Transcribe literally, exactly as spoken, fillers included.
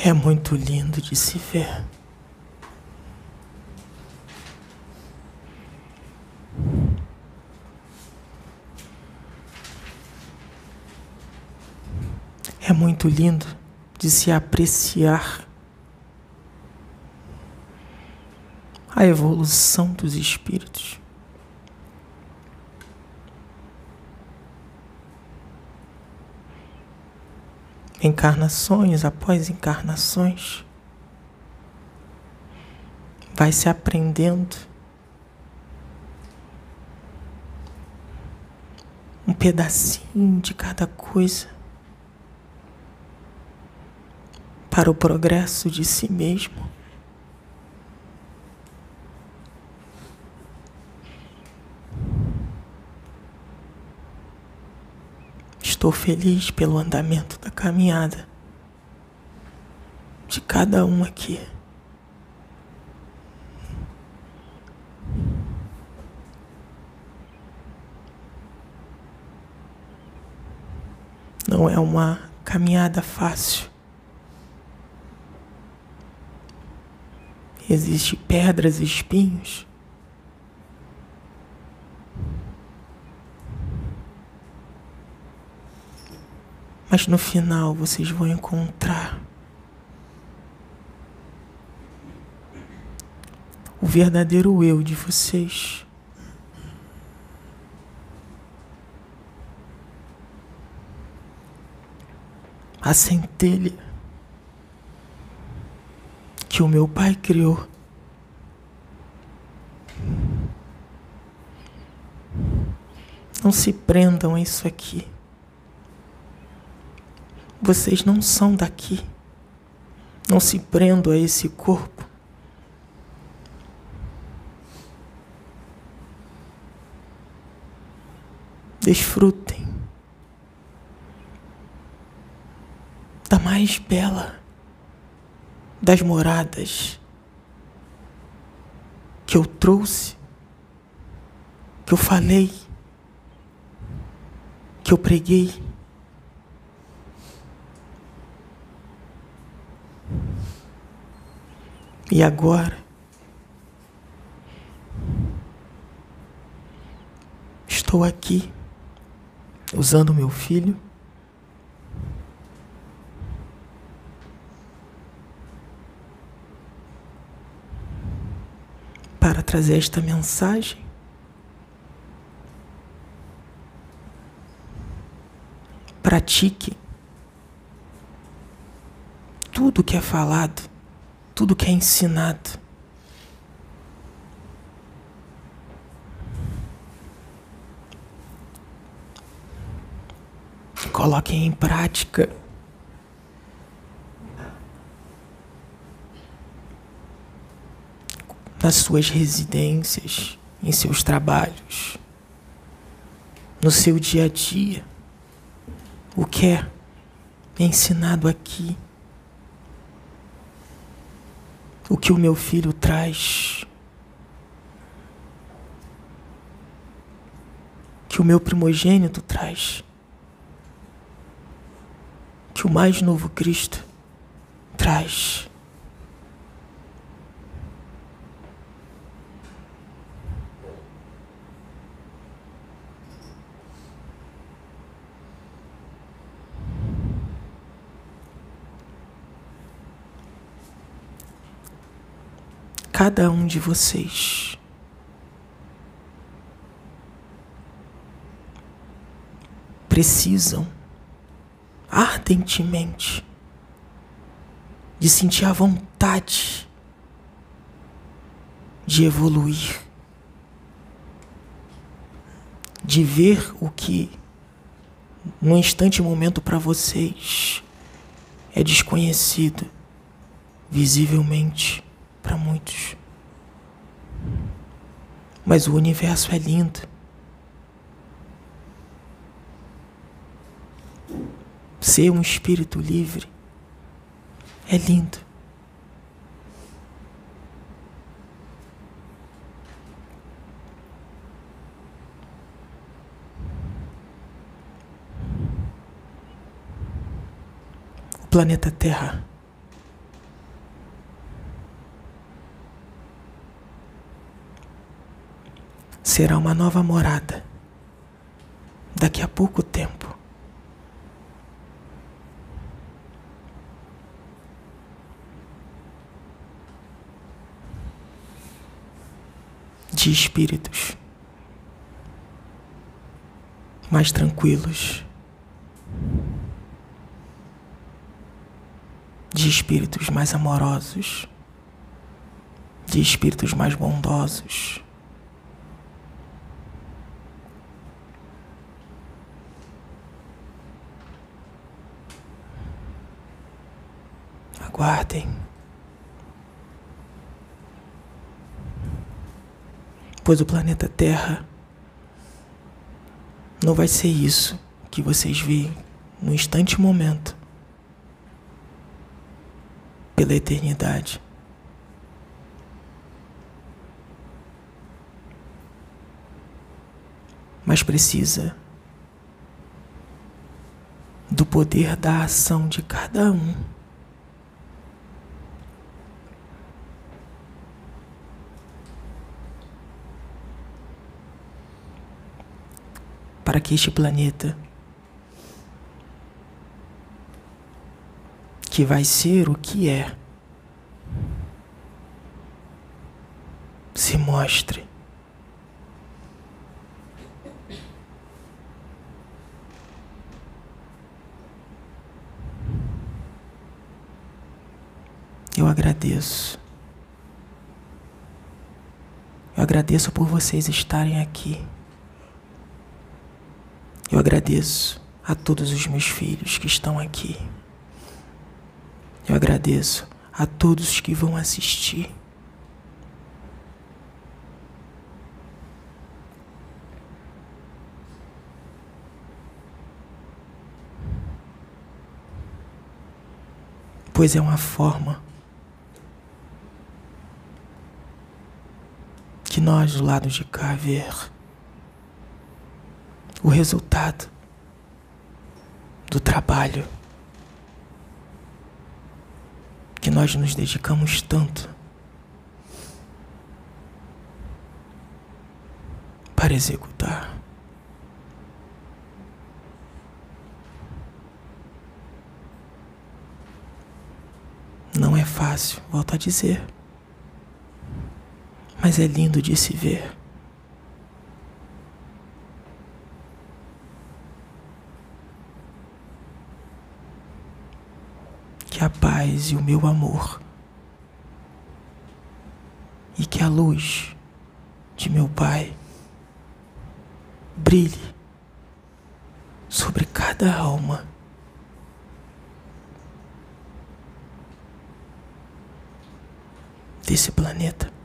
É muito lindo de se ver. É muito lindo de se apreciar a evolução dos espíritos. Encarnações após encarnações, vai se aprendendo um pedacinho de cada coisa para o progresso de si mesmo. Estou feliz pelo andamento da caminhada de cada um aqui. Não é uma caminhada fácil. Existem pedras e espinhos. Mas no final vocês vão encontrar o verdadeiro eu de vocês. A centelha que o meu pai criou. Não se prendam a isso aqui. Vocês não são daqui. Não se prendam a esse corpo. Desfrutem da mais bela das moradas que eu trouxe, que eu falei, que eu preguei. E agora, estou aqui, usando meu filho para trazer esta mensagem pratique tudo que é falado, tudo que é ensinado. Coloquem em prática. Nas suas residências, em seus trabalhos, no seu dia a dia. O que é ensinado aqui, o que o meu filho traz, que o meu primogênito traz, que o mais novo Cristo traz. Cada um de vocês precisam ardentemente de sentir a vontade de evoluir, de ver o que num instante e momento para vocês é desconhecido, visivelmente para muitos. Mas o universo é lindo. Ser um espírito livre é lindo. O planeta Terra será uma nova morada daqui a pouco tempo. De espíritos mais tranquilos, de espíritos mais amorosos, de espíritos mais bondosos. Aguardem, pois o planeta Terra não vai ser isso que vocês veem no instante momento, pela eternidade. Mas precisa do poder da ação de cada um. Para que este planeta, que vai ser o que é, se mostre. Eu agradeço. Eu agradeço por vocês estarem aqui. Eu agradeço a todos os meus filhos que estão aqui. Eu agradeço a todos que vão assistir. Pois é uma forma que nós do lado de cá ver o resultado do trabalho que nós nos dedicamos tanto para executar. Não é fácil, volto a dizer, mas é lindo de se ver. Que a paz e o meu amor e que a luz de meu Pai brilhe sobre cada alma desse planeta.